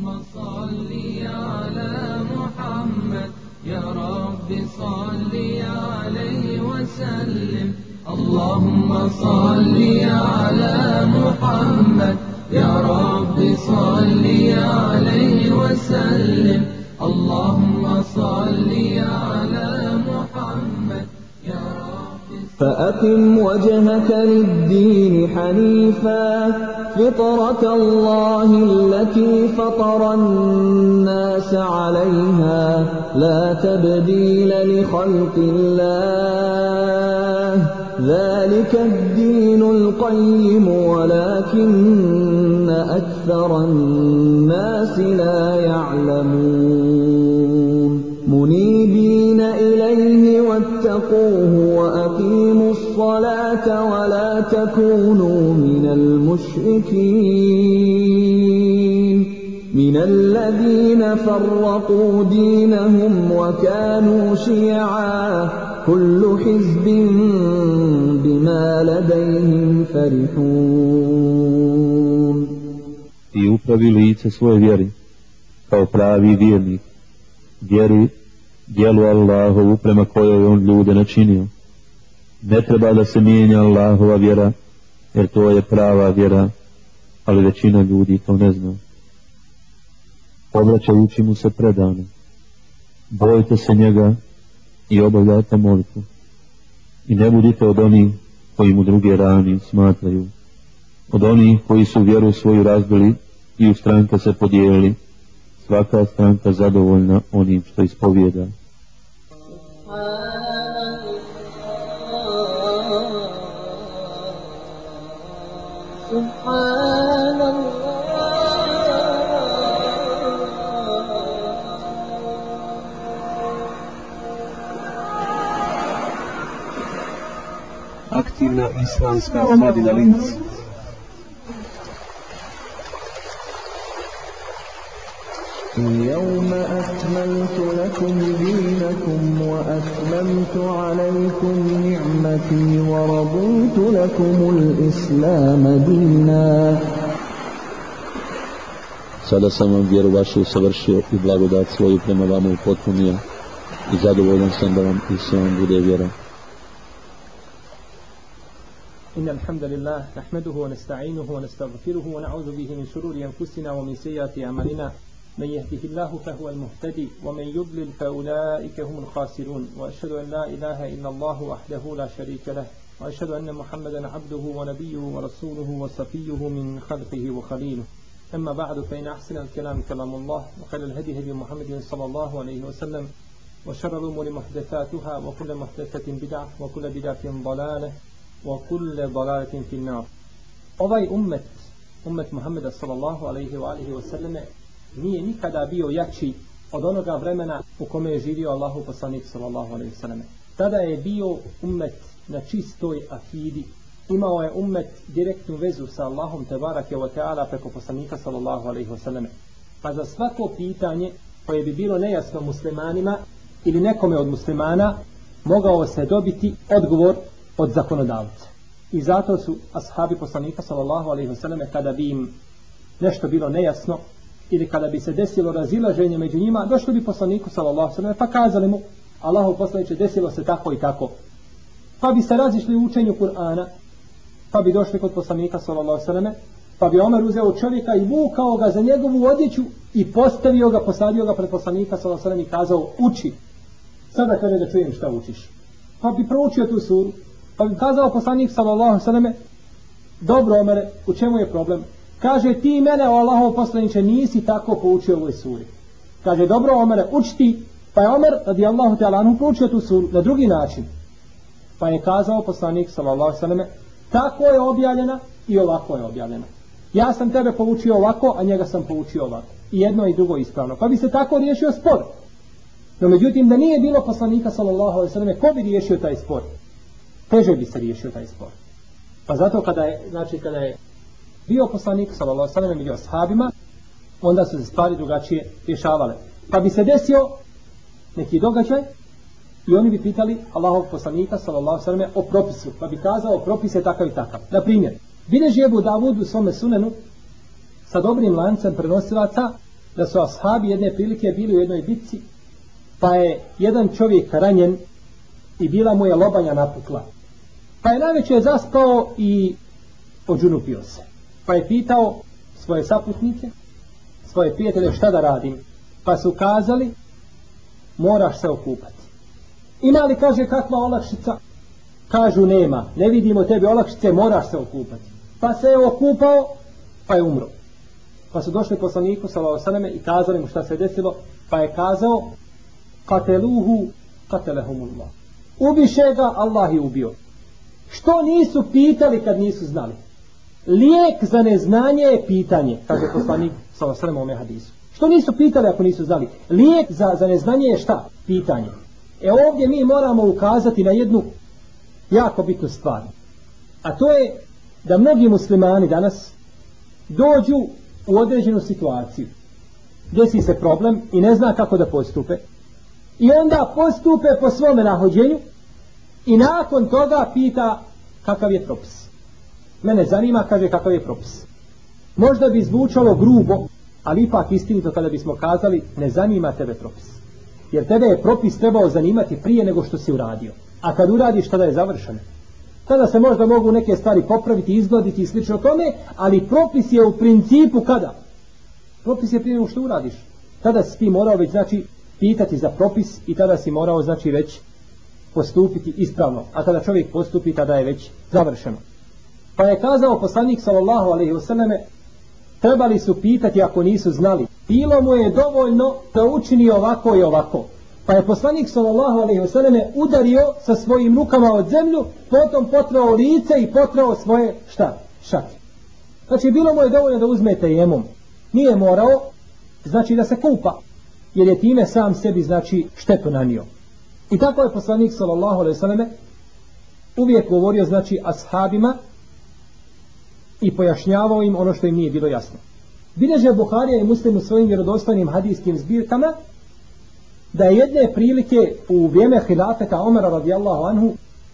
اللهم صل على محمد يا رب صل عليه وسلم اللهم صل على محمد يا رب صل عليه وسلم اللهم صل على محمد يا رب. فأقم وجهك للدين حنيفا فطرة الله التي فطر الناس عليها لا تبديل لخلق الله ذلك الدين القيم ولكن أكثر الناس لا يعلمون منيبين إليه واتقوه وأقيموا الصلاة ولا تكونوا من المشركين من الذين فرقوا دينهم وكانوا شيعا كل حزب بما لديهم فرحون. I upravi lice svoje vjeri kao pravi vjernik vjeri djelu Allahovu prema kojoj on ljude načinio. Ne treba da se mijenja Allahova vjera, jer to je prava vjera, ali većina ljudi to ne zna. Obraćajući mu se predano, bojte se njega i obavljajte molitvu. I ne budite od onih koji mu druge ravnim smatraju, od onih koji su vjeru svoju razbili i u stranke se podijelili, svaka stranka zadovoljna onim što ispovijeda. Aktivna islamska omladina Linz. اليوم أكملت لكم دينكم وأتممت عليكم نعمتي ورضيت لكم الإسلام دينا. Sada sam vam vjeru vašu usavršio i blagodat svoju prema vama upotpunio i zadovoljan sam da vam islam bude vjera. إن الحمد لله نحمده ونستعينه ونستغفره ونعوذ به من شرور أنفسنا ومن سيئات أعمالنا من يهده الله فهو المهتدي ومن يضلل فأولئك هم الخاسرون وأشهد أن لا إله إلا الله وحده لا شريك له وأشهد أن محمدا عبده ونبيه ورسوله وصفيه من خلقه وخليله أما بعد فإن أحسن الكلام كلام الله وخير الهدي هدي محمد صلى الله عليه وسلم وشر الأمور محدثاتها وكل محدثة بدعة وكل بدعة ضلالة وكل ضلالة في النار. Ovaj ummet Muhammeda sallallahu alaihi wa alihi wasallame nije nikada bio jači od onoga vremena u kome je živio Allahu poslanik sallallahu alaihi wasallame. Tada je bio ummet na čistoj akidi. Imao je ummet direktnu vezu sa Allahom tebarake wa ta'ala preko poslanika sallallahu alaihi wasallame. Pa za svako pitanje koje bi bilo nejasno muslimanima ili nekome od muslimana mogao se dobiti odgovor od zakonodavca. I zato su ashabi poslanika sallallahu alejhi ve selleme kada bi im nešto bilo nejasno ili kada bi se desilo razilaženje među njima, došli bi poslaniku sallallahu alejhi ve selleme pa kazali mu: Allahu poslanice, desilo se tako i tako. Pa bi se razišli u učenju Kur'ana, pa bi došli kod poslanika sallallahu alejhi ve selleme, pa bi Omer uzeo čovjeka i vukao ga za njegovu odjeću i postavio ga, posadio ga pred poslanika sallallahu alejhi ve selleme i kazao: uči. Sada kaže da čujem šta učiš. Pa bi proučio tu suru. Pa bi kazao poslanik sallallahu alejhi ve selleme: dobro Omere, u čemu je problem? Kaže: ti mene, o Allahov poslaniče, nisi tako poučio ovoj suri. Kaže: dobro Omere, uči ti. Pa je Omer radijallahu ta'ala anhu proučio tu suru na drugi način. Pa je kazao poslanik sallallahu alejhi ve selleme: tako je objavljena i ovako je objavljena. Ja sam tebe poučio ovako, a njega sam poučio ovako. I jedno i drugo ispravno. Pa bi se tako riješio spor. No međutim, da nije bilo poslanika sallallahu alejhi ve selleme, ko bi riješio taj spor? Teže bi se riješio taj spor. Pa zato kada je bio poslanik sallallahu alejhi ve selleme među ashabima, onda su se stvari drugačije rješavale. Pa bi se desio neki događaj i oni bi pitali Allahovog poslanika sallallahu alejhi ve selleme o propisu, pa bi kazao: propis je takav i takav. Na primjer, bilježi Ebu Davud u svome sunenu sa dobrim lancem prenosilaca da su ashabi jedne prilike bili u jednoj bitci, pa je jedan čovjek ranjen i bila mu je lobanja napukla. Pa je navečer zaspao i odžunupio se. Pa je pitao svoje saputnike, svoje prijatelje šta da radim. Pa su kazali moraš se okupati. Ima li, kaže, kakva olakšica? Kažu nema, ne vidimo tebi olakšice, moraš se okupati. Pa se je okupao, pa je umro. Pa su došli poslaniku sallallahu alejhi ve selleme i kazali mu šta se desilo, pa je kazao kateluhu katelehumullah. Ubiše ga, Allah je ubio. Što nisu pitali kad nisu znali? Lijek za neznanje je pitanje, kaže poslanik sallallahu alejhi ve selleme u ome hadisu. Što nisu pitali ako nisu znali? Lijek za neznanje je šta? Pitanje. Ovdje mi moramo ukazati na jednu jako bitnu stvar. A to je da mnogi muslimani danas dođu u određenu situaciju. Desi se problem i ne zna kako da postupe. I onda postupe po svome nahođenju i nakon toga pita kakav je propis. Mene zanima, kaže, kakav je propis. Možda bi zvučalo grubo, ali ipak istinito kada bismo kazali ne zanima tebe propis. Jer tebe je propis trebao zanimati prije nego što si uradio. A kad uradiš, tada je završeno. Tada se možda mogu neke stvari popraviti, izgladiti i slično tome, ali propis je u principu kada? Propis je prije nego što uradiš. Tada si ti morao već, znači, pitati za propis i tada si morao, znači, već postupiti ispravno. A kada čovjek postupi, tada je već završeno. Pa je kazao poslanik sallallahu alejhi ve selleme, trebali su pitati ako nisu znali. Bilo mu je dovoljno da učini ovako i ovako. Pa je poslanik sallallahu alejhi ve selleme udario sa svojim rukama od zemlju, potom potrao lice i potrao svoje šake. Znači bilo mu je dovoljno da uzme tejemum. Nije morao, znači da se kupa, jer je time sam sebi, znači, štetu nanio. I tako je poslanik sallallahu alejhi ve selleme uvijek govorio, znači, ashabima i pojašnjavao im ono što im nije bilo jasno. Bilježe Buharija i Muslim u svojim vjerodostojnim hadijskim zbirkama da je jedne prilike u vrijeme hilafeta Omera radijallahu anhu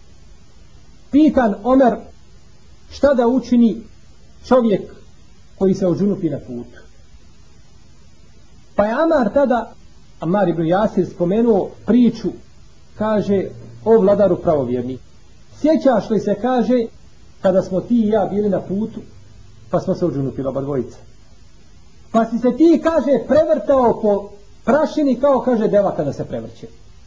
pitan Omer šta da učini čovjek koji se ožunupi na putu. Pa je Amar ibn Jasir spomenuo priču, kaže, o vladaru pravovjerni. Sjećaš li se, kaže, kada smo ti i ja bili na putu, pa smo se ožunupili oba dvojica. Pa si se ti, kaže, prevrtao po prašini kao, kaže, deva kada se prevrće.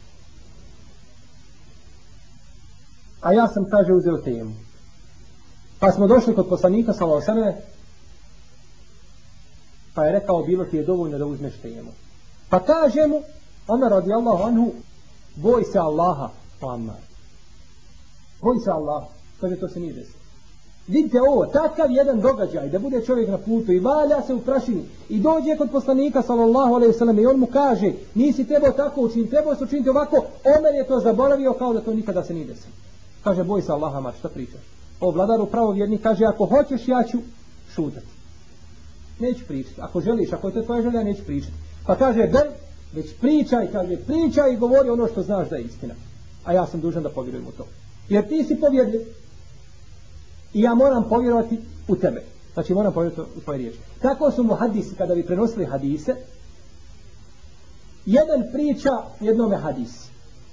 A ja sam, kaže, uzeo temu. Pa smo došli kod poslanika sallallahu alejhi ve selleme, pa je rekao, bilo ti je dovoljno da uzmeš temu. Pa kaže mu Omer radijallahu anhu, boj se Allaha, Muhammed. Boj se Allaha. Kaže, to se nije desilo. Vidite ovo, takav jedan događaj da bude čovjek na putu i valja se u prašini i dođe kod poslanika sallallahu alejhi ve selleme i on mu kaže, nisi trebao tako učiniti, trebao se učiniti ovako. Omer je to zaboravio kao da to nikada se nije desilo. Kaže, boj se Allaha, Mar, šta pričaš? O vladaru pravovjerni, kaže, ako hoćeš ja ću šutati. Neću pričati. Ako želiš, ako je to tvoja želja, neću pričati. Pa kaže, već pričaj, kaže, pričaj i govori ono što znaš da je istina. A ja sam dužan da povjerujem u to. Jer ti si povjerljiv. I ja moram povjerovati u tebe. Znači moram povjerovati u tvoje riječi. Tako su mu hadisi, kada bi prenosili hadise, jedan priča jednome hadisi.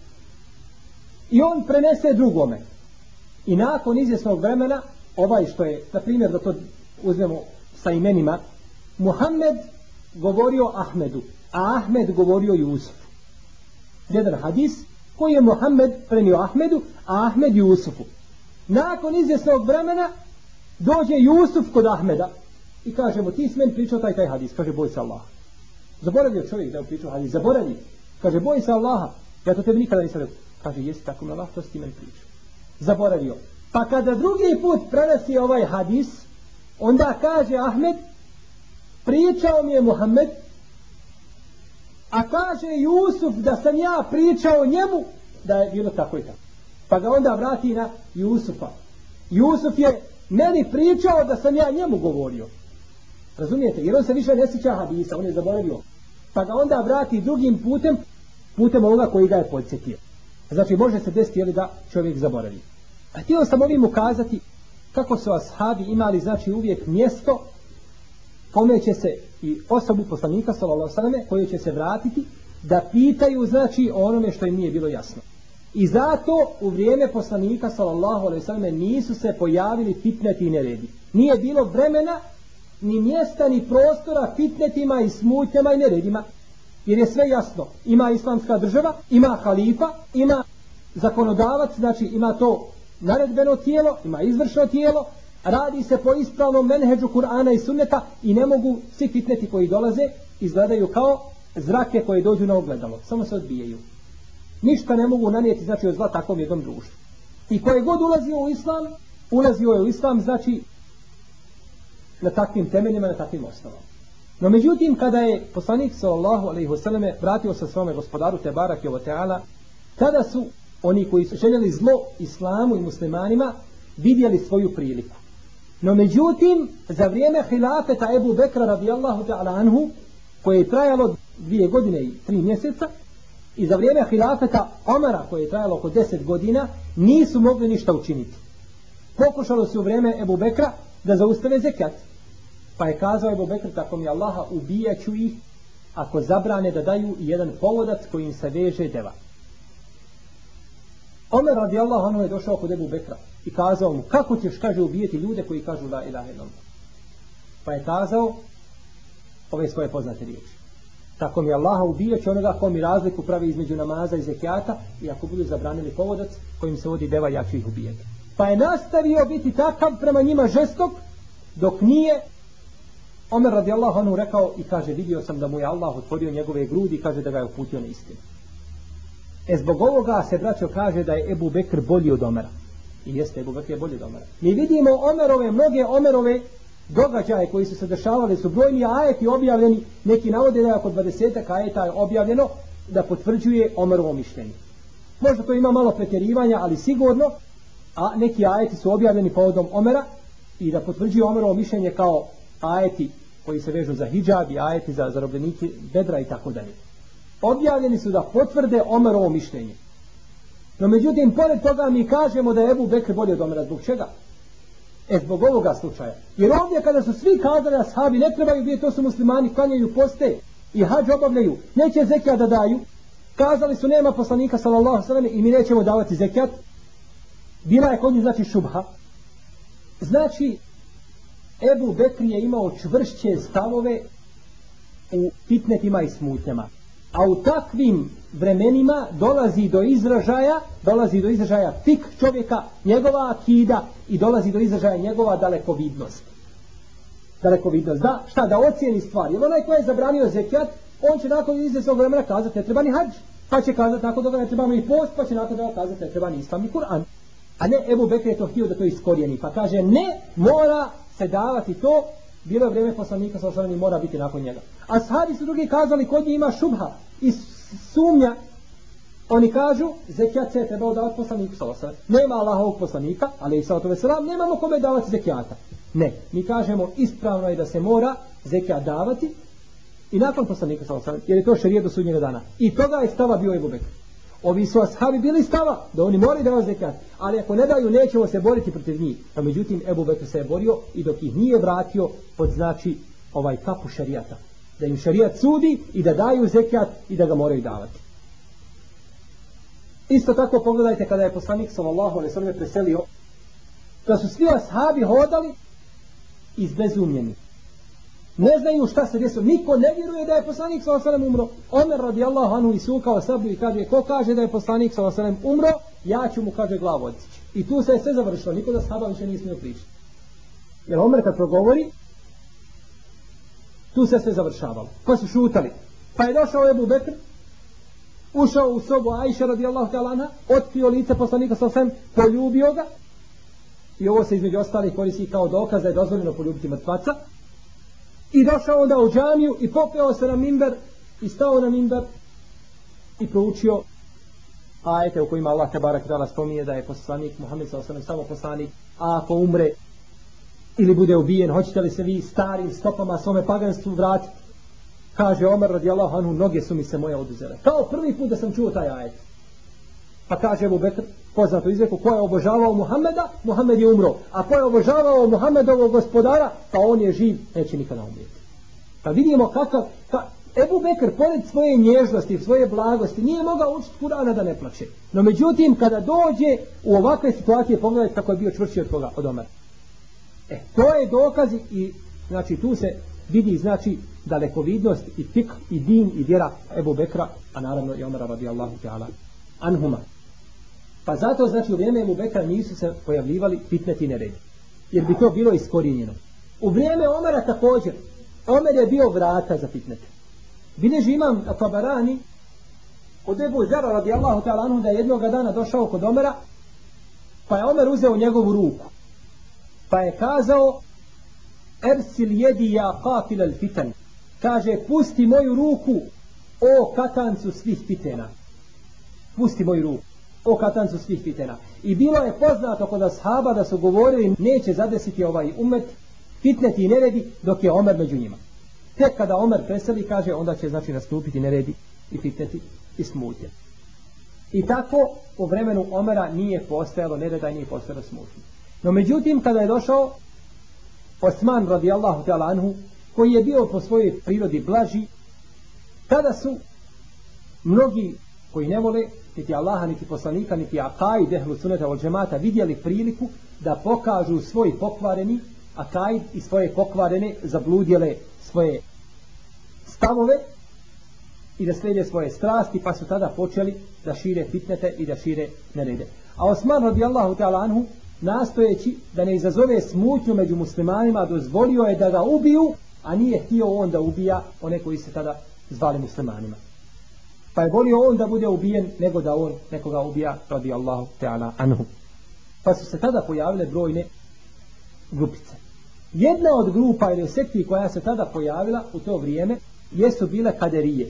I on prenese drugome. I nakon izvjesnog vremena, ovaj što je, na primjer, da to uzmemo sa imenima, Muhammed govorio Ahmedu, a Ahmed govorio Jusufu. Jedan hadis koji je Muhammed prenio Ahmedu, a Ahmed Jusufu. Nakon izvjesnog vremena dođe Jusuf kod Ahmeda i kaže mu, ti si meni pričao taj hadis. Kaže, boj se Allaha. Zaboravio čovjek da je pričao hadis, zaboravio. Kaže, boj se Allaha, ja to tebi nikada nisam rekao. Kaže, jesi tako na Allah, to si ti meni pričao. Zaboravio. Pa kada drugi put prenosi ovaj hadis, onda kaže Ahmed, pričao mi je Muhammed, a kaže Jusuf da sam ja pričao njemu da je bilo tako i tako. Pa ga onda vrati na Jusufa. Jusuf je meni pričao da sam ja njemu govorio. Razumijete? Jer on se više ne sjeća hadisa, on je zaboravio. Pa ga onda vrati drugim putem ovoga koji ga je podsjetio. Znači može se desiti da čovjek zaboravi. A htio sam ovim ukazati kako su ashabi imali, znači, uvijek mjesto kome će se i osobu poslanika sallallahu alejhi ve selleme koji će se vratiti da pitaju znači o onome što im nije bilo jasno. I zato u vrijeme poslanika sallallahu alejhi ve selleme nisu se pojavili fitneti i neredi. Nije bilo vremena, ni mjesta, ni prostora fitnetima i smutnjama i neredima. Jer je sve jasno. Ima islamska država, ima halifa, ima zakonodavac, znači ima to naredbeno tijelo, ima izvršno tijelo, radi se po ispravnom menheđu Kur'ana i sunneta i ne mogu svi fitneti koji dolaze izgledaju kao zrake koje dođu na ogledalo. Samo se odbijaju. Ništa ne mogu nanijeti znači od zla takvom jednom društvu. I koje god ulazio je u islam znači na takvim temeljima, na takvim osnovama. No međutim, kada je poslanik sallallahu alejhi ve selleme vratio se svome gospodaru Tebarake ve Teala, tada su oni koji su željeli zlo islamu i muslimanima vidjeli svoju priliku. No međutim, za vrijeme hilafeta Ebu Bekra radijallahu ta'ala anhu, koje je trajalo 2 godine i 3 mjeseca, i za vrijeme hilafeta Omara, koje je trajalo oko 10 godina, nisu mogli ništa učiniti. Pokušalo se u vrijeme Ebu Bekra da zaustave zekat. Pa je kazao Ebu Bekr, tako mi Allaha, ubijaću ih ako zabrane da daju jedan povodac kojim se veže deva. Omer radijallahu anhu je došao kod Ebu Bekra i kazao mu, kako ćeš, kaže, ubijeti ljude koji kažu la ilaha illallah. Pa je kazao ove svoje poznate riječi. Tako mi Allaha, ubijaću onoga ko mi razliku pravi između namaza i zekijata, i ako budu zabranili povodac kojim se vodi deva, ja ću ih ubijeti. Pa je nastavio biti takav prema njima žestok, dok nije Omer radijallahu anhu rekao i kaže, vidio sam da mu je Allah otvorio njegove grudi i kaže da ga je uputio na istinu. Zbog ovoga se, braćo, kaže da je Ebu Bekr bolji od Omera. I jeste, Ebu Bekr je bolji od Omera. Mi vidimo mnoge Omerove događaje koji su se dešavali, su brojni ajeti objavljeni, neki navode da je oko 20 ajeta je objavljeno da potvrđuje Omerovo mišljenje. Možda to ima malo pretjerivanja, ali sigurno, a neki ajeti su objavljeni povodom Omera i da potvrđuje Omerovo mišljenje kao ajeti koji se vežu za hidžab i ajeti za zarobljenike Bedra i tako dalje. Objavljeni su da potvrde Omerovo mišljenje. No međutim, pored toga mi kažemo da je Ebu Bekr bolji od Omera. Zbog čega? Zbog ovoga slučaja. Jer ovdje kada su svi kazali ashabi ne trebaju biti, to su muslimani, klanjaju, poste i hadž obavljaju, neće zekijat da daju, kazali su nema poslanika sallallahu alejhi ve selleme i mi nećemo davati zekijat, bila je kod njih znači šubha. Znači, Ebu Bekr je imao čvršće stavove u fitnetima i smutnjama. A u takvim vremenima dolazi do izražaja fik čovjeka, njegova akida, i dolazi do izražaja njegova dalekovidnost. Da, šta, da ocijeni stvari. Jer onaj koji je zabranio zekijat, on će nakon izvjesnog vremena kazati ne treba ni hadž, pa će kazati nakon toga ne treba ni post, pa će nakon toga kazati ne treba ni islam ni Kur'an. A ne, Ebu Bekr je to htio da to iskorijeni, pa kaže ne, mora se davati to, bilo je vrijeme poslanika sallallahu alejhi ve sellem, mora biti nakon njega. A sahabi su drugi kazali kod njih ima šubha i sumnja. Oni kažu zekijat se trebao davati poslaniku sallallahu alejhi ve sellem. Nema Allahovog poslanika, alejhi salatu ve selam, nemamo kome davati zekijata. Ne, mi kažemo ispravno je da se mora zekijat davati i nakon poslanika sallallahu alejhi ve sellem, jer je to šerijet do sudnjega dana. I toga je stava bio Ebu Bekr. Ovi su ashabi bili stava da oni moraju davati zekijat, ali ako ne daju nećemo se boriti protiv njih. No međutim Ebu Bekr se je borio i dok ih nije vratio pod znači kapu šerijata. Da im šerijat sudi i da daju zekijat i da ga moraju davati. Isto tako pogledajte kada je poslanik sallallahu alejhi ve sellem preselio, da su svi ashabi hodali izbezumljeni. Ne znaju šta se desilo. Niko ne vjeruje da je poslanik sallallahu alejhi ve sellem umro. Omer radijallahu anhu isukao sablju i kaže, ko kaže da je poslanik sallallahu alejhi ve sellem umro, ja ću mu, kaže, glavu odsjeći. I tu se je sve završilo. Niko da sahaba više nije smio pričati. Jer Omer kad progovori, tu se sve završavalo. Pa su šutali. Pa je došao Ebu Bekr, ušao u sobu Ajša radijallahu ta'ala anha, otkrio lice poslanika sallallahu alejhi ve sellem, poljubio ga. I ovo se između ostalih koristi kao dokaz da je dozvoljeno poljubiti mrtvaca. I došao onda u džamiju i popeo se na mimber i stao na mimber i proučio ajete u kojima Allah tebarek ta'ala spominje da je poslanik Muhammed sallallahu alejhi ve sellem samo poslanik, a ako umre ili bude ubijen, hoćete li se vi starim stopama svome paganstvu vratiti? Kaže Omer radijallahu anhu, noge su mi se moje oduzele. Kao prvi put da sam čuo taj ajet. Pa kaže Ebu Bekr, poznato izreku, ko je obožavao Muhammeda, Muhammed je umro. A ko je obožavao Muhammedovog gospodara, pa on je živ, neće nikada umrijeti. Pa vidimo kakav, Ebu Bekr, pored svoje nježnosti, svoje blagosti, nije mogao učiti Kur'ana da ne plače. No međutim, kada dođe u ovakve situacije, pogledajte kako je bio čvršći od koga, od Omera. To je dokaz i, znači, tu se vidi, znači, dalekovidnost i fikh, i din, i vjera Ebu Bekra, a naravno i Omera radijallahu ta'ala anhuma. Pa zato, znači, u vrijeme Ebu Bekra nisu se pojavljivali fitneti neredi, jer bi to bilo iskorijenjeno. U vrijeme Omera također, Omer je bio vrata za fitnete. Bileži imam Tabarani od Ebu Zera radijallahu ta'ala anhu da je jednoga dana došao kod Omera, pa je Omer uzeo njegovu ruku, pa je kazao: Ersil jedi ja qafil al fitan. Kaže, pusti moju ruku, o katancu svih fitena. Pusti moju ruku, o katancu svih fitena. I bilo je poznato kod ashaba da su govorili neće zadesiti ovaj umet fitneti i neredi dok je Omer među njima. Tek kada Omer preseli, kaže, onda će, znači, nastupiti neredi i fitneti i smutnje. I tako u vremenu Omera nije postojalo nereda i nije postojalo smutnje. No međutim, kada je došao Osman radijallahu ta'ala anhu, koji je bio po svojoj prirodi blaži, tada su mnogi koji ne vole niti Allaha, niti poslanika, niti akaid ehlu suneta od džemata vidjeli priliku da pokažu svoj pokvareni akaid i svoje pokvarene zabludjele svoje stavove i da slijede svoje strasti, pa su tada počeli da šire fitnete i da šire nerede. A Osman radijallahu ta'ala anhu, nastojeći da ne izazove smutnju među muslimanima, dozvolio je da ga ubiju, a nije htio on da ubija one koji se tada zvali muslimanima. Pa je volio on da bude ubijen nego da on nekoga ubija radijallahu ta'ala anhu. Pa su se tada pojavile brojne grupice. Jedna od grupa ili sekti koja se tada pojavila u to vrijeme jesu bile kaderije.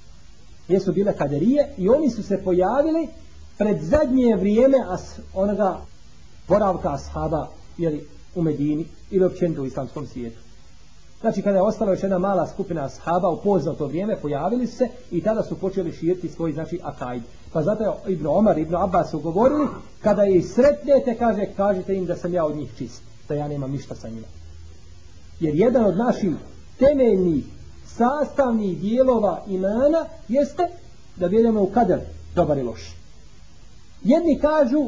Jesu bile kaderije i oni su se pojavili pred zadnje vrijeme onoga boravka ashaba u Medini ili općenito u islamskom svijetu. Znači kada je ostala još jedna mala skupina ashaba u poznato vrijeme, pojavili se i tada su počeli širiti svoj, znači, akaid. Pa zato je Ibn Omar, Ibn Abbas su govorili, kada ih sretnete, kažete im da sam ja od njih čist, da ja nemam ništa sa njima. Jer jedan od naših temeljnih sastavnih dijelova imana jeste da vjerujemo u kader, dobar i loš. Jedni kažu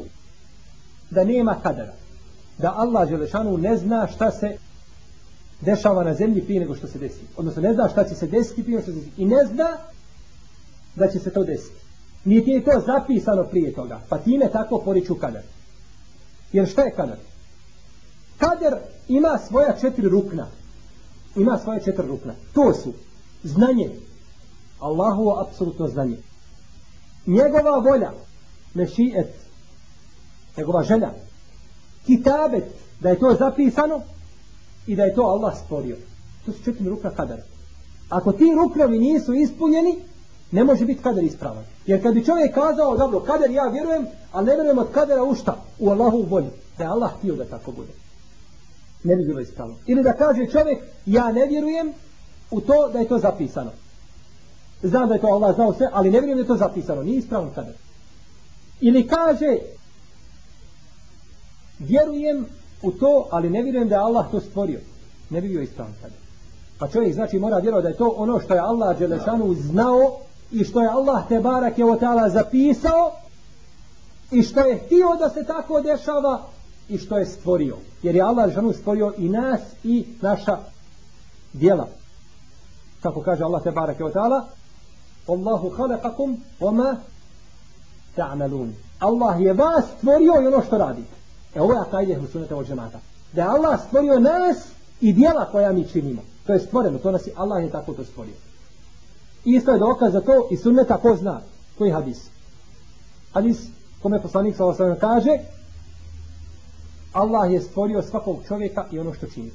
da nema kadera, da Allah dželešanu ne zna šta se dešava na zemlji prije nego što se desi. Odnosno ne zna šta će se desiti prije nego što se desi. I ne zna da će se to desiti. Niti je to zapisano prije toga. Pa time tako poriču kader. Jer šta je kader? Kader ima svoja 4 rukna. Ima svoje 4 rukna. To su znanje. Allahovo apsolutno znanje. Njegova volja. Mešijet. Njegova želja. Kitabet. Da je to zapisano i da je to Allah stvorio. To su 4 rukna kadera. Ako ti ruknovi nisu ispunjeni, ne može biti kader ispravan. Jer kad bi čovjek kazao, dobro, kader ja vjerujem, ali ne vjerujem od kadera u šta? U Allahovu volju. Da je Allah htio da tako bude. Ne bi bilo ispravno. Ili da kaže čovjek, ja ne vjerujem u to da je to zapisano. Znam da je to Allah znao sve, ali ne vjerujem da je to zapisano. Nije ispravan kader. Ili kaže, vjerujem u to, ali ne vjerujem da je Allah to stvorio. Ne bi bio ispravan kader. Pa čovjek, znači, mora vjerovati da je to ono što je Allah dželešanu znao i što je Allah te barake o ta'ala zapisao i što je htio da se tako dešava i što je stvorio. Jer je Allah dželešanu stvorio i nas i naša djela. Kako kaže Allah te barake o ta'ala, Allahu khalaqakum wama ta'malun. Allah je vas stvorio i ono što radite. Ovo je akajde ehlu sunneta wal džemata. Da je Allah stvorio nas i djela koja mi činimo. To je stvoreno, to nas je, Allah je tako to stvorio. Isto je dokaz za to i sunneta ko zna. Koji hadis? Hadis kome poslanik sallallahu alejhi ve sellem kaže, Allah je stvorio svakog čovjeka i ono što čini.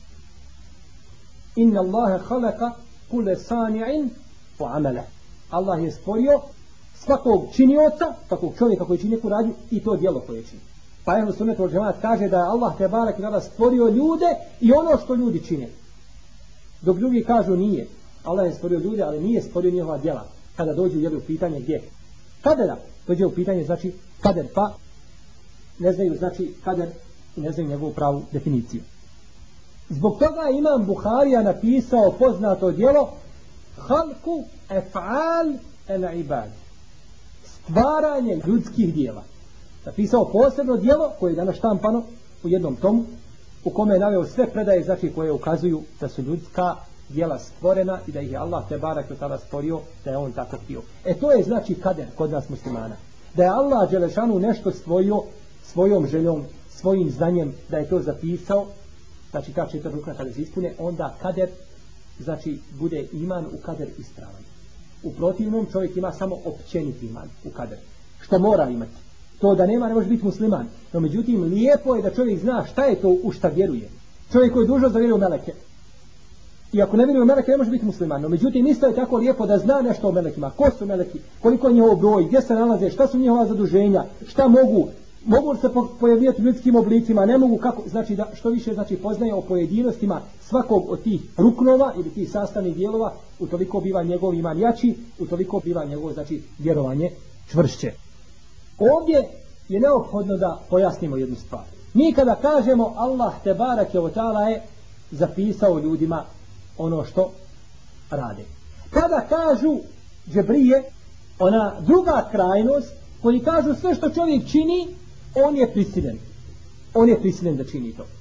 Inna Allahe khalaqa kulle sani'in wa amala. Allah je stvorio svakog činioca, svakog čovjeka koji čini neku radnju i to djelo koje čini. Pa ehlu sunnet wal džemaat kaže da je Allah te barek i ta'ala stvorio ljude i ono što ljudi čine. Dok drugi kažu nije. Allah je stvorio ljude, ali nije stvorio njihova djela. Kada dođu u pitanje gdje? Kadera. Dođe u pitanje znači kader, pa ne znaju znači kader i ne znaju njegovu pravu definiciju. Zbog toga Imam Buharija napisao poznato djelo Halku ef'al el ibad, stvaranje ljudskih djela. Napisao posebno djelo koje je danas štampano u jednom tomu, u kome je naveo sve predaje, znači koje ukazuju da su ljudska djela stvorena i da ih je Allah te barak od tada stvorio, da je on tako htio. To je znači kader kod nas muslimana. Da je Allah dželešanu nešto stvorio svojom željom, svojim znanjem, da je to zapisao, znači ta 4 rukna kada se ispune, onda kader, znači bude iman u kader ispravan. U protivnom čovjek ima samo općeniti iman u kader, što mora imati. To da nema ne može biti musliman. No međutim, lijepo je da čovjek zna šta je to u šta vjeruje. Čovjek koji je dužan da vjeruje u meleke. I ako ne vjeruje u meleke, ne može biti musliman. No međutim, isto je tako lijepo da zna nešto o melekima. Ko su meleki? Koliko je njihov broj? Gdje se nalaze? Šta su njihova zaduženja? Šta mogu? Mogu se pojavljati u ljudskim oblicima? Ne mogu kako? Znači da što više znači poznaje o pojedinostima svakog od tih ruknova ili tih sastavnih dijelova, utoliko biva njegov iman jači, utoliko biva njegov znači vjerovanje čvršće. Ovdje je neophodno da pojasnimo jednu stvar. Mi kada kažemo Allah te barake o ta'ala je zapisao ljudima ono što rade. Kada kažu džebrije, ona druga krajnost, koji kažu sve što čovjek čini, on je prisiljen. On je prisiljen da čini to.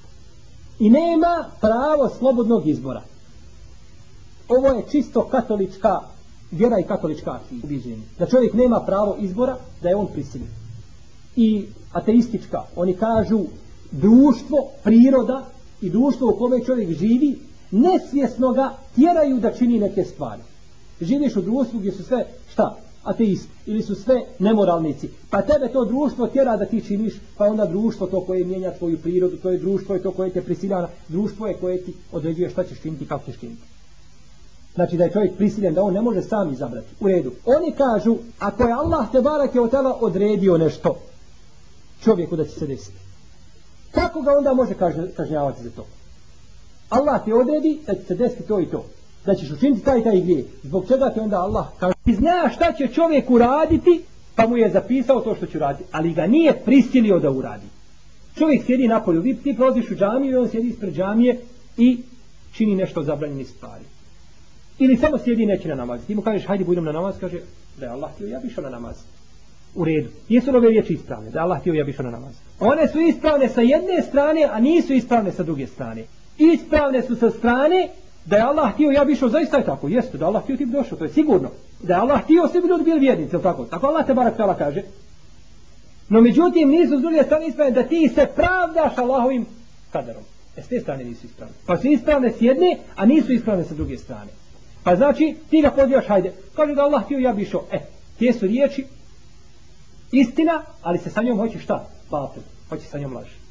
I nema pravo slobodnog izbora. Ovo je čisto katolička vjera i katolička ubiđenja. Da čovjek nema pravo izbora, da je on prisiljen. I ateistička, oni kažu društvo, priroda i društvo u kome čovjek živi, nesvjesno ga tjeraju da čini neke stvari. Živiš u društvu gdje su sve, šta? Ateisti. Ili su sve nemoralnici. Pa tebe to društvo tjera da ti činiš, pa onda društvo to koje mijenja tvoju prirodu, to je društvo je to koje te prisiljava, društvo je koje ti određuje šta ćeš činiti, kako ćeš činiti. Znači da je čovjek prisiljen, da on ne može sam izabrati. U redu. Oni kažu, ako je Allah te barake od tela odredio nešto čovjeku da će se desiti, kako ga onda može kažnjavati za to? Allah ti odredi da će se desiti to i to. Da ćeš učiniti taj i taj grijeh. Zbog čega ti onda Allah kaže? Ti zna šta će čovjek uraditi, pa mu je zapisao to što će uraditi. Ali ga nije prisilio da uradi. Čovjek sjedi napolju, ti prolaziš u džamiju i on sjedi ispred džamije i čini nešto zabranjenih stvari. Ili samo sjedi i neće na namaz. Ti mu kažeš, hajde budem na namaz, kaže, da je Allah htio, ja bi išao na namaz. U redu. Jesu ove riječi ispravne? Da je Allah htio, ja bi išao na namaz. One su ispravne sa jedne strane, a nisu ispravne sa druge strane. Ispravne su sa strane da je Allah htio, ja bi išao, zaista je tako. Jeste, da je Allah htio, ti bi došao, to je sigurno. Da je Allah htio, svi bi ljudi bili vjernici, ili tako? Tako Allah te barak tala kaže. No međutim, nisu s druge strane ispravne da ti se pravdaš Allahovim kaderom. S te strane nisu ispravne. Pa su ispravne s jedne, a nisu ispravne sa druge strane. Pa znači, ti ga pozivaš, hajde. Kaže da Allah htio, ja bi išao. Te su riječi istina, ali se sa njom hoće šta? Batil. Hoće sa njom laži.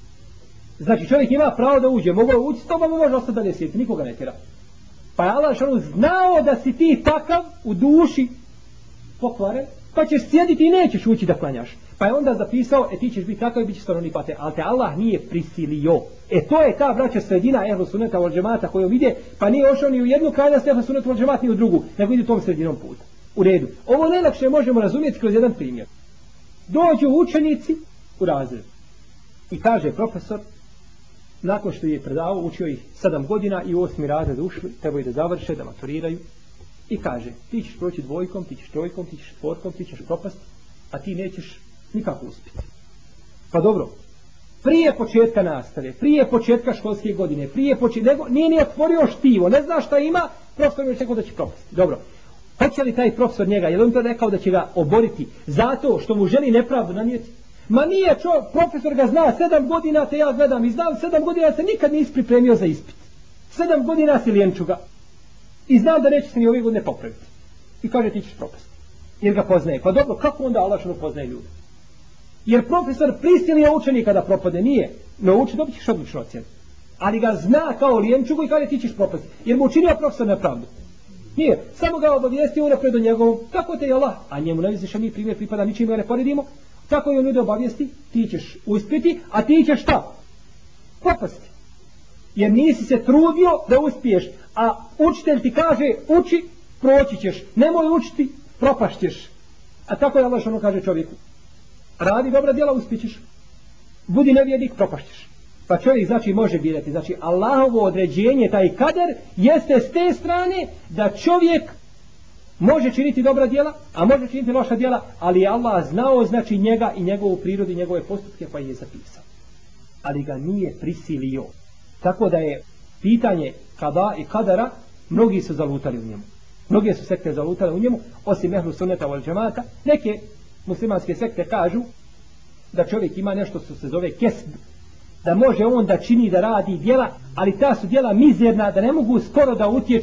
Znači čovjek ima pravo da uđe, mogao je ući s tobom, može ostati dalje sjediti, nikoga ne tjera. Pa je Allah znao da si ti takav u duši pokvaren, pa ćeš sjediti i nećeš ući da klanjaš. Pa je onda zapisao, ti ćeš biti takav i bit će stanovnik vatre, ali te Allah nije prisilio. To je ta braća sredina ehlu sunneta wal džemata koju vide, pa nije ošao ni u jednu krajnost ehlu sunneta wal džemata ni u drugu, nego ide tom sredinom puta. U redu. Ovo najlakše možemo razumjeti kroz jedan primjer. Dođu učenici u razred i kaže profesor, nakon što je predavao, učio ih 7 godina i u 8. razred ušli, trebaju da završe, da maturiraju, i kaže, ti ćeš proći 2, ti ćeš 3, ti ćeš 4, ti ćeš propasti, a ti nećeš nikako uspjeti. Pa dobro, prije početka nastave, prije početka školske godine, nije ni otvorio štivo, ne zna šta ima, profesor mi je rekao da će propasti. Dobro, hoće li taj profesor njega, je li on to rekao da će ga oboriti zato što mu želi nepravdu nanijeti? Ma nije profesor ga zna 7 godina, te ja gledam i znam 7 godina se nikad nisi pripremio za ispit. 7 godina si lijenču ga. I znam da neće se ni ove godine popraviti. I kaže ti ćeš propasti. Jer ga poznaje. Pa dobro, kako onda Allah što poznaje ljude? Jer profesor prisilio učenika da propade, nije. Nauči, dobit ćeš odličnu ocjenu. Ali ga zna kao lijenčugu i kaže ti ćeš propasti. Jer mu učinio profesor nepravdu. Nije. Samo ga obavijestio unapred o njegovom. Kako te je Allah? A njemu najvišeniji primjer pripada, ničim ga ne poredimo. Tako je on ljude obavijesti, ti ćeš uspjeti, a ti ćeš šta? Propasti. Jer nisi se trudio da uspiješ, a učitelj ti kaže, uči, proći ćeš. Nemoj učiti, propašćeš. A tako je Allah što kaže čovjeku. Radi dobra djela, uspjećeš. Budi nevjernik, propašćeš. Pa čovjek znači može birati. Znači Allahovo određenje, taj kader, jeste s te strane da čovjek može činiti dobra djela, a može činiti loša djela, ali je Allah znao znači njega i njegovu prirodu i njegove postupke pa je zapisao. Ali ga nije prisilio. Tako da je pitanje kada i kadara, mnogi su zalutali u njemu. Mnoge su sekte zalutale u njemu, osim ehlu sunneta wal džemata. Neke muslimanske sekte kažu da čovjek ima nešto što se zove kesb, da može on da čini, da radi djela, ali ta su djela mizerna, da ne mogu skoro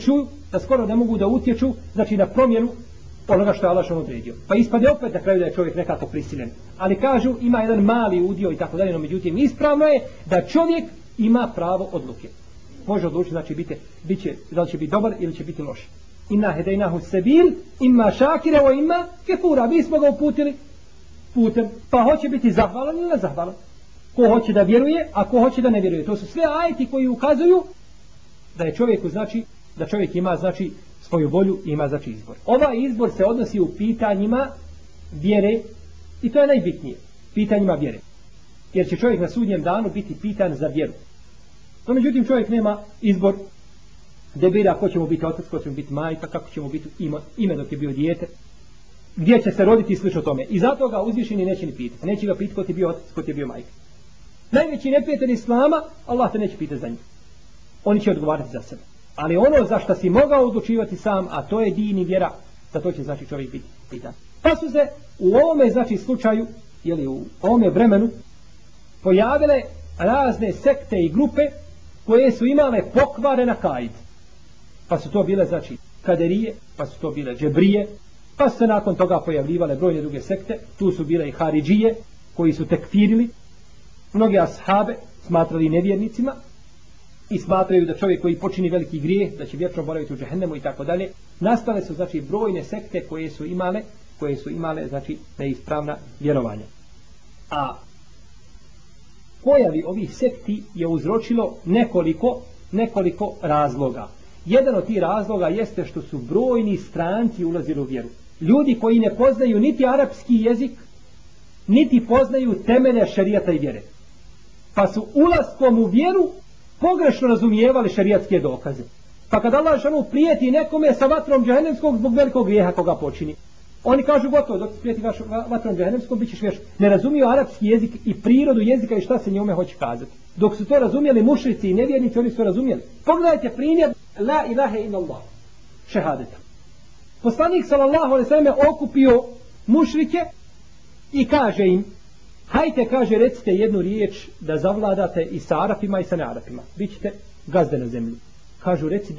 da utječu, znači na promjenu onoga što je Allah odredio. Pa ispade opet na kraju da je čovjek nekako prisiljen. Ali kažu ima jedan mali udio i tako dalje, no međutim ispravno je da čovjek ima pravo odluke. Može odlučiti, znači da li će biti dobar ili će biti loš. Inna hedejnahu sebil, imma šakire o imma kefura. Mi smo ga uputili putem, pa hoće biti zahvalan ili ne zahvalan. Ko hoće da vjeruje, a ko hoće da ne vjeruje. To su sve ajeti koji ukazuju da je čovjeku znači, da čovjek ima znači svoju volju i ima znači izbor. Ovaj izbor se odnosi u pitanjima vjere i to je najbitnije. Pitanjima vjere. Jer će čovjek na sudnjem danu biti pitan za vjeru. No međutim čovjek nema izbor da bira ko će mu biti otac, ko će mu biti majka, kako će mu biti ime dok je bio dijete, gdje će se roditi i slično tome. I zato ga uzvišeni neće ni pitati. Neće ga pitati ko ti je bio otac, ko ti je bio majka. Najveći neprijatelj Islama, Allah te neće pitati za njih. Oni će odgovarati za sebe. Ali ono za što si mogao odlučivati sam, a to je din i vjera, za to će znači čovjek biti pitan. Pa su se u ovome znači slučaju, ili u ovome vremenu, pojavile razne sekte i grupe koje su imale pokvaren akaid. Pa su to bile znači kaderije, pa su to bile džebrije, pa su se nakon toga pojavljivale brojne druge sekte. Tu su bile i haridžije koji su tekfirili mnoge ashabe, smatrali nevjernicima i smatraju da čovjek koji počini veliki grijeh da će vječno boraviti u džehennemu i tako dalje. Nastale su znači brojne sekte koje su imale znači neispravna vjerovanja. A pojavi ovih sekti je uzročilo nekoliko razloga. Jedan od tih razloga jeste što su brojni stranci ulazili u vjeru. Ljudi koji ne poznaju niti arapski jezik, niti poznaju temelje šerijata i vjere. Pa su ulaskom u vjeru pogrešno razumijevali šerijatske dokaze. Pa kad Allah šanu prijeti nekome sa vatrom džehennemskog zbog velikog grijeha koga počini, oni kažu gotovo, dok se prijeti vatrom džehennemskom bit ćeš vješt. Ne razumiju arapski jezik i prirodu jezika i šta se njome hoće kazati. Dok su to razumjeli mušrici i nevjernici, oni su razumjeli. Pogledajte primjer la ilaha illallah, šehadeta. Poslanik sallallahu alejhi ve sellem okupio mušrike i kaže im: hajte, kaže, recite jednu riječ da zavladate i sa Arapima i sa nearapima. Bićete gazde na zemlji. Kažu, reci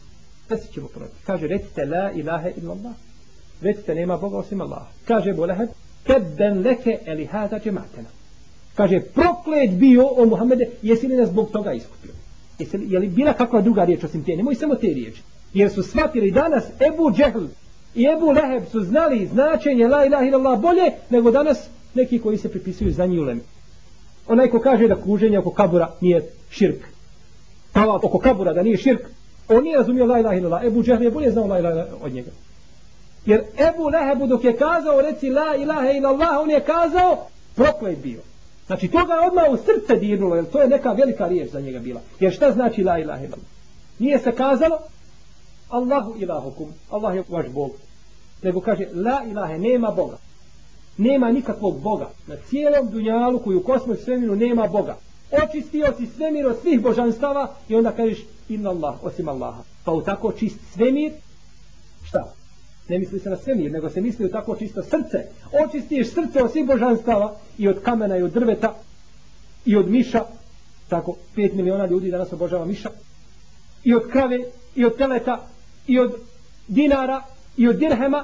10 ćemo ponoviti. Kaže, recite la ilaha illallah. Recite, nema Boga osim Allaha. Kaže Ebu Leheb: tebben leke eli hada džematena. Kaže, proklet bio o Muhammede, jesi li nas zbog toga iskupio? Je li bila kakva druga riječ osim te? Nemoj samo te riječi. Jer su shvatili danas Ebu Džehl i Ebu Leheb su znali značenje la ilaha illallah bolje nego danas neki koji se pripisuju za njih ulemi. Onaj ko kaže da kuženje oko kabura nije širk, tavaf oko kabura da nije širk, on nije razumio la ilaha illallah. Ebu Džehl je bolje znao la ilaha illallah od njega. Jer Ebu Lehebu dok je kazao reci la ilaha illallah, on je kazao proklet bio. Znači toga je odmah u srce dirnulo, jer to je neka velika riječ za njega bila. Jer šta znači la ilaha illallah? Nije se kazalo Allahu ilahukum, Allah je vaš Bog. Nego kaže la ilaha, nema Boga. Nema nikakvog Boga. Na cijelom dunjalu koji u kosmosu svemiru nema Boga. Očistio si svemir od svih božanstava i onda kažeš inna Allah, osim Allaha. Pa u tako čist svemir, šta? Ne misli se na svemir, nego se misli u tako čisto srce. Očistiš srce od svih božanstava i od kamena i od drveta i od miša. Tako 5 miliona ljudi danas obožava miša. I od krave, i od teleta, i od dinara, i od dirhema.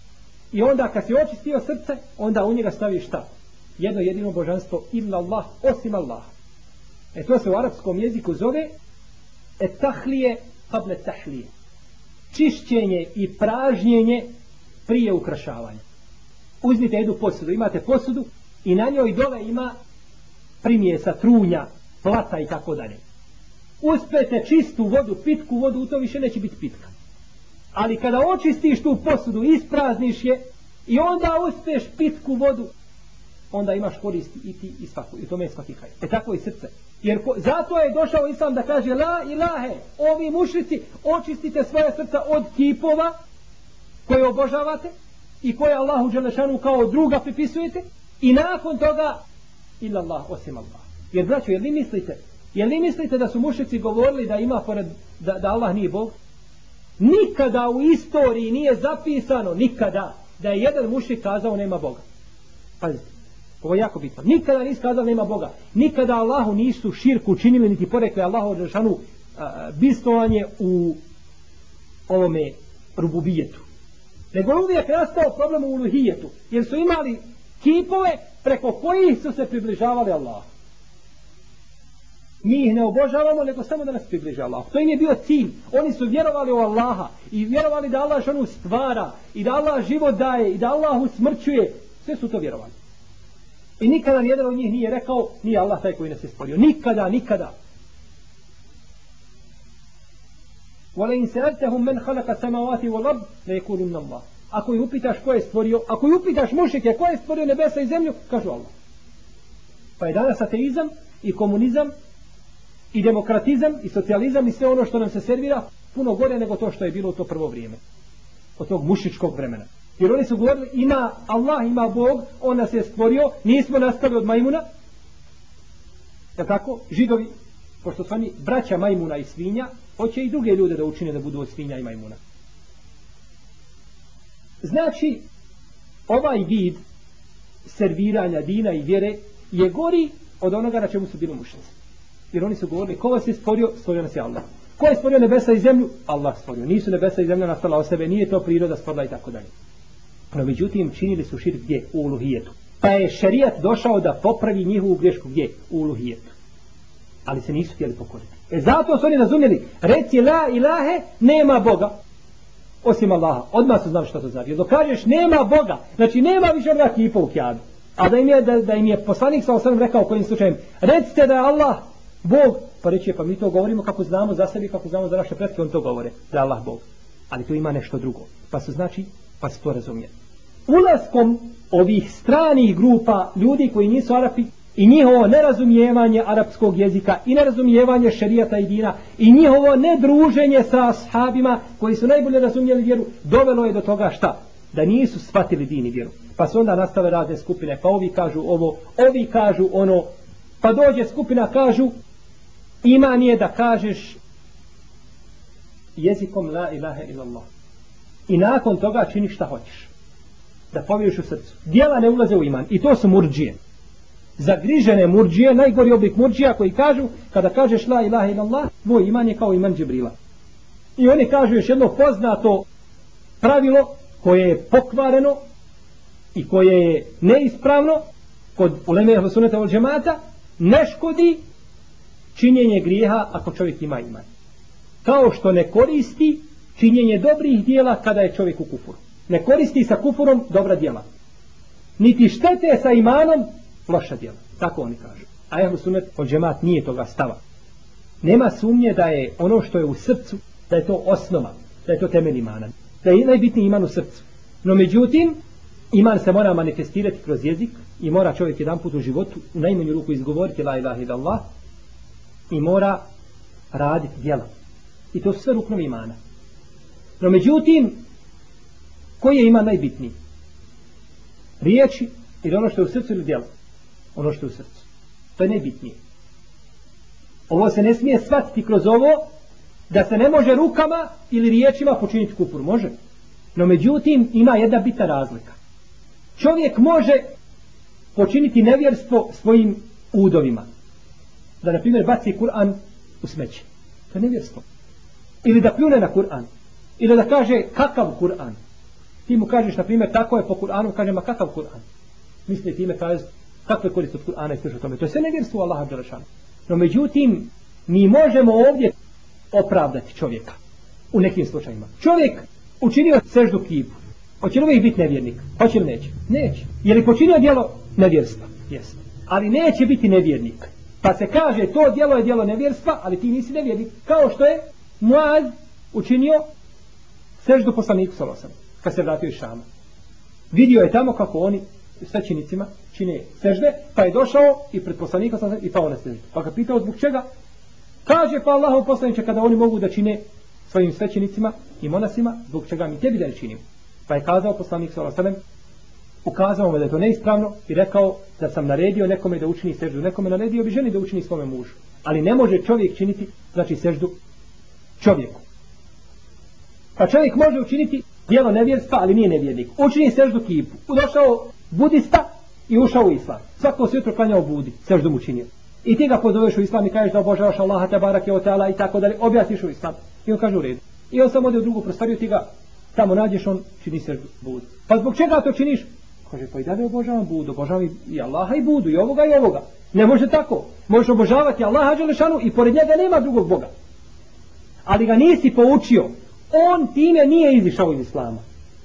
I onda kad si očistio srce, onda u njega staviš šta? Jedno jedino božanstvo, illa Allah, osim Allah. To se u arapskom jeziku zove tahlije kable tahlije. Čišćenje i pražnjenje prije ukrašavanja. Uzmite jednu posudu, imate posudu i na njoj dole ima primjesa, trunja, plata i tako dalje. Uspete čistu vodu, pitku vodu, u to više neće biti pitka. Ali kada očistiš tu posudu, isprazniš je i onda uspeš pitku vodu, onda imaš koristi i ti i svaku. I to me svaki hajr. Tako i srce. Jer zato je došao Islam da kaže la ilahe, ovi mušrici, očistite svoje srca od kipova koje obožavate i koje Allahu dželešanu kao druga pripisujete i nakon toga illa Allah, osim Allah. Jer braćo, jer li mislite da su mušrici govorili da ima pored, da Allah nije Bog? Nikada u istoriji nije zapisano, nikada, da je jedan mušrik kazao nema Boga. Pazite, ovo je jako bitno. Nikada nisu kazali nema Boga. Nikada Allahu nisu širku učinili niti porekli Allahu dželešanu bistvovanje u ovome rububijetu. Nego je uvijek nastao problem u uluhijetu, jer su imali kipove preko kojih su se približavali Allahu. Mi ih ne obožavamo, nego samo da nas približe Allah. To im je bio cilj. Oni su vjerovali u Allaha i vjerovali da Allah ženu stvara i da Allah život daje i da Allah usmrćuje. Sve su to vjerovali. I nikada nijedan od njih nije rekao nije Allah taj koji nas je stvorio. Nikada, nikada. وَلَئِنْ سَأَلْتَهُمْ مَنْ خَلَقَ السَّمَاوَاتِ وَالْأَرْضَ لَيَقُولُنَّ اللَّهُ. Ako ih upitaš ko je stvorio, ako ih upitaš mušrike ko je stvorio nebesa i zemlju, kažu Allah. Pa je danas ateizam i komunizam i demokratizam i socijalizam i sve ono što nam se servira puno gore nego to što je bilo u to prvo vrijeme. Od tog mušičkog vremena. Jer oni su govorili ima Allah, ima Bog, on nas je stvorio, nismo nastali od majmuna. Ja tako, židovi, pošto su oni braća majmuna i svinja, hoće i druge ljude da učine da budu od svinja i majmuna. Znači, ovaj vid serviranja dina i vjere je gori od onoga na čemu su bili mušnici. Jer oni su govorili, ko vas je stvorio? Stvorio nas je Allah. Ko je stvorio nebesa i zemlju? Allah stvorio. Nisu nebesa i zemlja nastala od sebe, nije to priroda stvorila i tako dalje. No međutim, činili su širk gdje? U uluhijetu. Pa je šerijat došao da popravi njihovu grešku gdje? U uluhijetu. Ali se nisu htjeli pokoriti. Zato su oni razumjeli, reci la ilahe, nema Boga. Osim Allaha. Odmah su znali što to znači. Jer dok kažeš nema Boga, znači nema više onoga kipa u kjabi. A da im je poslanik s.a.v. rekao kojim slučajem, recite da je Allah Bog, pa reći je, pa mi to govorimo kako znamo za sebi, kako znamo za naše pretke, on to govore, da je Allah Bog. Ali tu ima nešto drugo. Pa se to razumije. Ulaskom ovih stranih grupa ljudi koji nisu Arapi i njihovo nerazumijevanje arapskog jezika i nerazumijevanje šerijata i dina i njihovo nedruženje sa ashabima koji su najbolje razumjeli vjeru, dovelo je do toga šta? Da nisu shvatili din i vjeru. Pa su onda nastale razne skupine, pa ovi kažu ovo, ovi kažu ono, pa dođe skupina kažu iman je da kažeš jezikom la ilaha illallah. I nakon toga činiš šta hoćeš. Da povjeriš u srcu. Djela ne ulaze u iman. I to su murdžije. Zagrižene murdžije, najgori oblik murdžija koji kažu kada kažeš la ilaha illallah, tvoj iman je kao iman Džibrila. I oni kažu još jedno poznato pravilo koje je pokvareno i koje je neispravno kod uleme ehlu sunneta wal džemata, ne škodi činjenje grijeha ako čovjek ima iman. Kao što ne koristi činjenje dobrih dijela kada je čovjek u kufuru. Ne koristi sa kufurom dobra djela. Niti štete sa imanom loša djela. Tako oni kažu. A ehlu sunnet wal džemat nije toga stava. Nema sumnje da je ono što je u srcu, da je to osnova, da je to temelj imana. Da je najbitniji iman u srcu. No međutim, iman se mora manifestirati kroz jezik i mora čovjek jedan put u životu u najmanju ruku izgovoriti la ilaha illallah i mora raditi djela. I to su sve ruknovi imana. No međutim, koji je iman najbitniji? Riječi ili ono što je u srcu ili djelo? Ono što je u srcu. To je najbitnije. Ovo se ne smije shvatiti kroz ovo da se ne može rukama ili riječima počiniti kufur. Može. No međutim, ima jedna bitna razlika. Čovjek može počiniti nevjerstvo svojim udovima. Da, na primjer, baci Kur'an u smeće. To je nevjerstvo. Ili da pljune na Kur'an. Ili da kaže kakav Kur'an. Ti mu kažeš, na primjer, tako je po Kur'anu, kaže, ma kakav Kur'an. Misli time kaže, kakve korist od Kur'ana i o tome. To je sve nevjerstvo Allaha dželešanu. No međutim, mi možemo ovdje opravdati čovjeka. U nekim slučajima. Čovjek učinio seždu kipu. Hoće li uvijek biti nevjernik? Hoće li neće? Neće. Je li počinio djelo nevjerstva? Jeste. Ali neće biti nevjernik. Pa se kaže, to djelo je djelo nevjerstva, ali ti nisi nevjernik. Kao što je Muaz učinio seždu poslaniku sallallahu alejhi ve sellem kad se vratio iz Šama. Vidio je tamo kako oni svećenicima čine sežde, pa je došao i pred poslanika i pao na seždu. Pa ga pitao zbog čega? Kaže pa Allahov poslaniče, kada oni mogu da čine svojim svećenicima i monasima, zbog čega mi tebi da ne činim? Pa je kazao poslanik sallallahu alejhi ve sellem, ukazao mu da je to neispravno i rekao da sam naredio nekome da učini seždu. Nekome naredio bi ženi da učini svome mužu. Ali ne može čovjek činiti, znači seždu čovjeku. Pa čovjek može učiniti djelo nevjerstva, ali nije nevjernik. Učini seždu kipu. Došao budista i ušao u islam. Svako se jutro klanjao budi, seždu mu činio. I ti ga pozoveš u islam i kažeš da obožavaš Allaha te barake o teala i tako dalje, objasniš u islam. I on kaže u redu. I on sam ode u drugu prostoriju, ti ga tamo nađeš, on čini seždu budi. Pa zbog čega to činiš? Kaže, pa i da ne obožavam budu, obožavam i Allaha i budu, i ovoga i ovoga. Ne može tako. Možeš obožavati Allaha dželešanu i pored njega nema drugog Boga. Ali ga nisi poučio. On time nije izišao iz islama.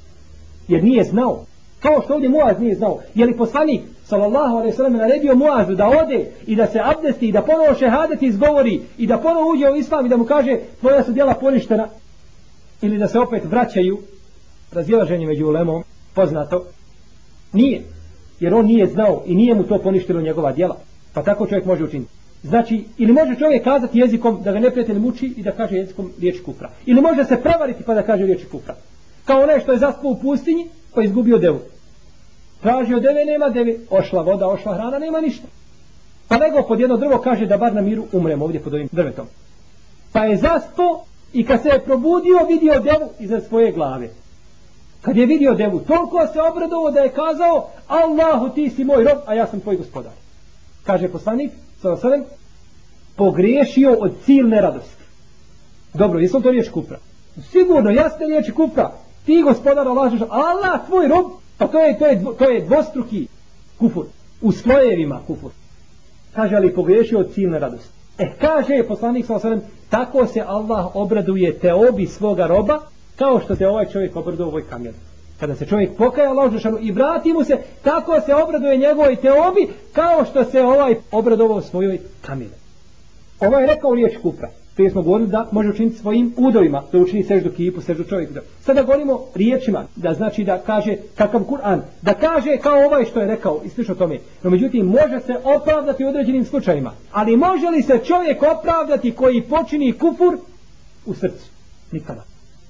Jer nije znao. Kao što ovdje Muaz nije znao. Je li poslanik sallallahu alejhi ve sellem naredio Muazu da ode i da se abdesti i da ponovo šehadet izgovori i da ponovo uđe u islam i da mu kaže tvoja su djela poništena, ili da se opet vraćaju, razilaženje među ulemom poznato? Nije. Jer on nije znao i nije mu to poništilo njegova djela. Pa tako čovjek može učiniti. Znači, ili može čovjek kazati jezikom da ga neprijatelj muči i da kaže jezikom riječ kufra. Ili može se prevariti pa da kaže riječ kufra. Kao onaj što je zaspao u pustinji pa je izgubio devu. Tražio deve, nema deve. Ošla voda, ošla hrana, nema ništa. Pa legao pod jedno drvo, kaže da bar na miru umremo ovdje pod ovim drvetom. Pa je zaspao i kad se je probudio vidio devu iza svoje glave. Kad je vidio devu, toliko se obradovao da je kazao Allahu ti si moj rob, a ja sam tvoj gospodar. Kaže poslanik, sallallahu alejhi ve sellem, pogriješio od silne radosti. Dobro, jesu to riječ kufra? Sigurno, jasne riječi kufra. Ti gospodar Allah tvoj rob, pa to je dvostruki kufur. U slojevima kufur. Kaže, ali pogriješio od silne radosti. Kaže poslanik sallallahu alejhi ve sellem, tako se Allah obraduje teobi svoga roba, kao što se ovaj čovjek obraduje ovoj kamjeri. Kada se čovjek pokaja Allahu i vrati mu se, tako se obraduje njegovoj teobi, kao što se ovaj obradovao svojoj kamjeri. Ovaj je rekao riječ kufra. Prije smo govorili da može učiniti svojim udovima, da učini seždu kipu, seždu čovjeku. Sada govorimo riječima, da znači da kaže kakav Kur'an, da kaže kao ovaj što je rekao i slično tome. No međutim, može se opravdati u određenim slučajima. Ali može li se čovjek opravdati koji počini kufur u srcu? Nikada.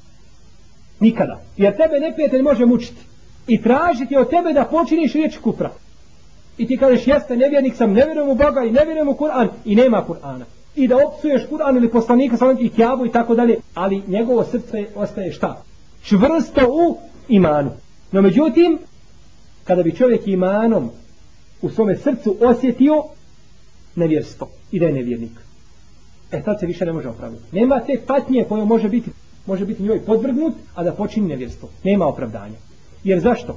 Nikada. Jer tebe neprijatelj može mučiti i tražiti od tebe da počiniš riječ kufra. I ti kažeš, jeste, nevjernik sam, ne vjerujem u Boga i ne vjerujem u Kur'an i nema Kur'ana. I da opsuješ Kur'an ili poslanika i kjabu i tako dalje, ali njegovo srce ostaje šta? Čvrsto u imanu. No međutim, kada bi čovjek imanom u svome srcu osjetio nevjerstvo i da je nevjernik, tad se više ne može opravdati. Nema te patnje koje može biti njoj podvrgnut, a da počini nevjerstvo. Nema opravdanja. Jer zašto?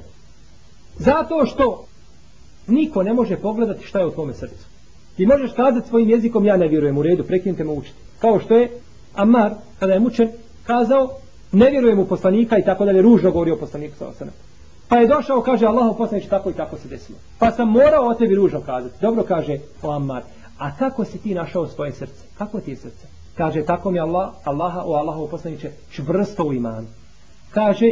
Zato što niko ne može pogledati šta je u tvome srcu. Ti možeš kazati svojim jezikom, ja ne vjerujem, u redu, prekinite me učiti. Kao što je Ammar, kada je mučen, kazao, ne vjerujem u poslanika i tako dalje, ružno govori o poslaniku sallallahu alejhi ve sellem. Pa je došao, kaže, Allahov poslanik, tako i tako se desilo. Pa sam morao o tebi ružno kazati. Dobro, kaže o Ammar, a kako si ti našao svoje srce? Kako ti je srce? Kaže, tako mi Allaha, o Allahov poslaniče, čvrsto u imanu. Kaže,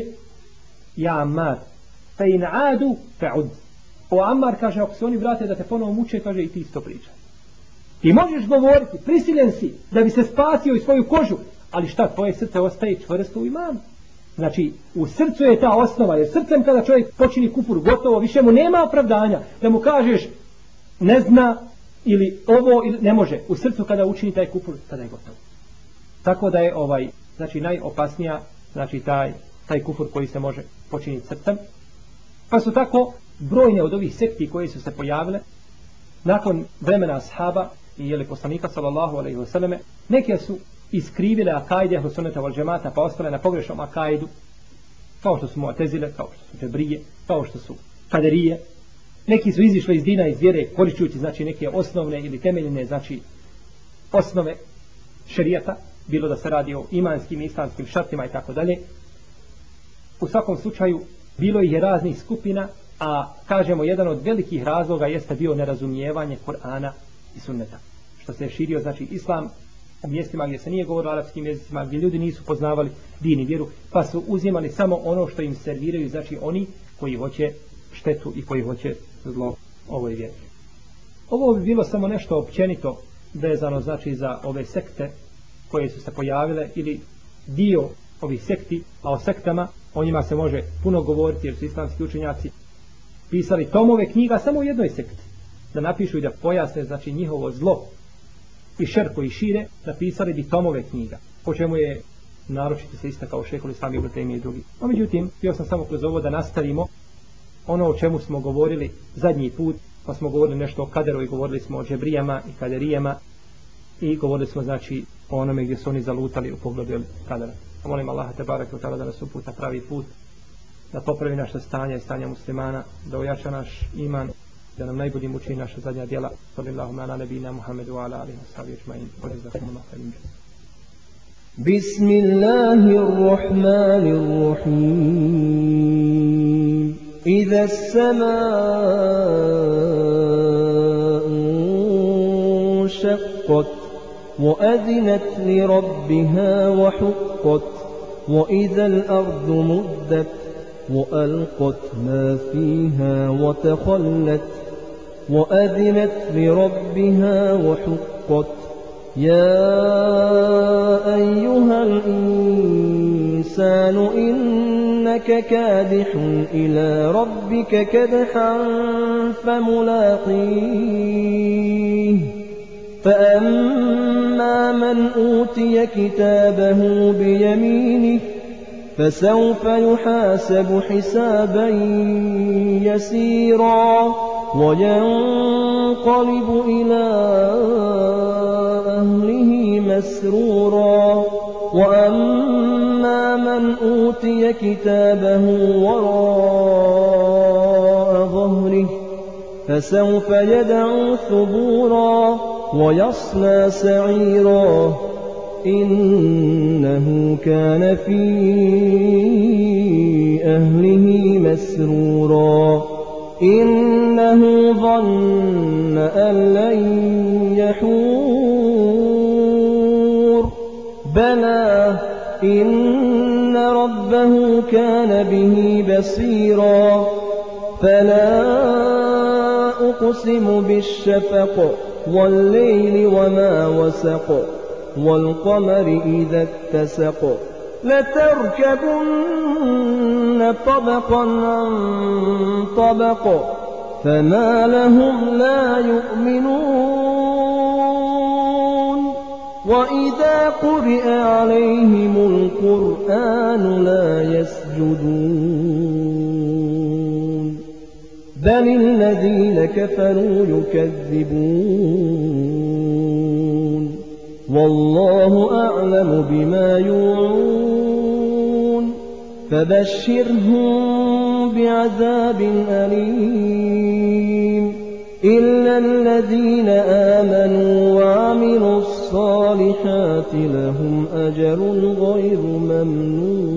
ja Ammar, fa in adu fa'ud. O Ammar, kaže, ako se oni vrate da te ponovo muče, kaže, i ti isto priča. Ti možeš govoriti, prisiljen si da bi se spasio i svoju kožu, ali šta, tvoje srce ostaje čvrsto u imanu. Znači, u srcu je ta osnova, jer srcem kada čovjek počini kufur, gotovo, više mu nema opravdanja da mu kažeš ne zna ili ovo, ili ne može. U srcu kada učini taj kufur, tada je gotovo. Tako da je znači najopasnija, znači taj kufur koji se može počiniti srcem. Pa su tako brojne od ovih sekti koje su se pojavile nakon vremena ashaba i jeli poslanika sallallahu alejhi ve selleme, neke su iskrivile akajde ehlu sunneta wal džemata pa ostale na pogrešnom akajdu, kao što su Mu'tezile, kao što su Džebrije, kao što su Kaderije. Neki su izišli iz dina, iz vjere, korišćujući znači neke osnovne ili temeljne znači osnove šerijata, bilo da se radi o imanskim i islamskim šartima i tako dalje. U svakom slučaju bilo ih je raznih skupina, a kažemo jedan od velikih razloga jeste bio nerazumijevanje Kur'ana i sunneta. Što se je širio znači islam u mjestima gdje se nije govorilo arapskim jezicima, gdje ljudi nisu poznavali din i vjeru, pa su uzimali samo ono što im serviraju, znači oni koji hoće štetu i koji hoće zlo ovoj vjeri. Ovo bi bilo samo nešto općenito vezano znači za ove sekte koje su se pojavile ili dio ovih sekti, a o sektama o njima se može puno govoriti jer su islamski učenjaci pisali tomove knjiga samo u jednoj sekti da napišu i da pojasne znači njihovo zlo i šer koji šire, napisali bi tomove knjiga, po čemu je naročito se istakao šejhul islam ibn Tejmije i drugi. No međutim, htio sam samo kroz ovo da nastavimo ono o čemu smo govorili zadnji put, pa smo govorili nešto o kaderu i govorili smo o džebrijama i kaderijama i govorili smo znači o onome gdje su oni zalutali u pogledu kadera. Molim Allaha te bareke ve taala da nas uputi na pravi put, da popravi naše stanje i stanje muslimana, da ojača naš iman, da nam najboljim učini naša zadnja djela. Sallallahu ala nebina Muhammedu wa ala alihi wa sahbihi ecmaîn. Bismillahirrahmanirrahim. Iza as-samā'u shaqqat وأذنت لربها وحقت وإذا الأرض مدت وألقت ما فيها وتخلت وأذنت لربها وحقت يا أيها الإنسان إنك كادح إلى ربك كدحا فملاقيه فأما من أوتي كتابه بيمينه فسوف يحاسب حسابا يسيرا وينقلب إلى أهله مسرورا وأما من أوتي كتابه وراء ظهره فسوف يدعو ثبورا ويصلى سعيرا إنه كان في أهله مسرورا إنه ظن أن لن يحور بلى إن ربه كان به بصيرا فلا أقسم بالشفق والليل وما وسق والقمر إذا اتسق لتركبن طبقا عن طبق فما لهم لا يؤمنون وإذا قرئ عليهم القرآن لا يسجدون بل الذين كفروا يكذبون والله أعلم بما يوعون فبشرهم بعذاب أليم إلا الذين آمنوا وعملوا الصالحات لهم أجر غير ممنون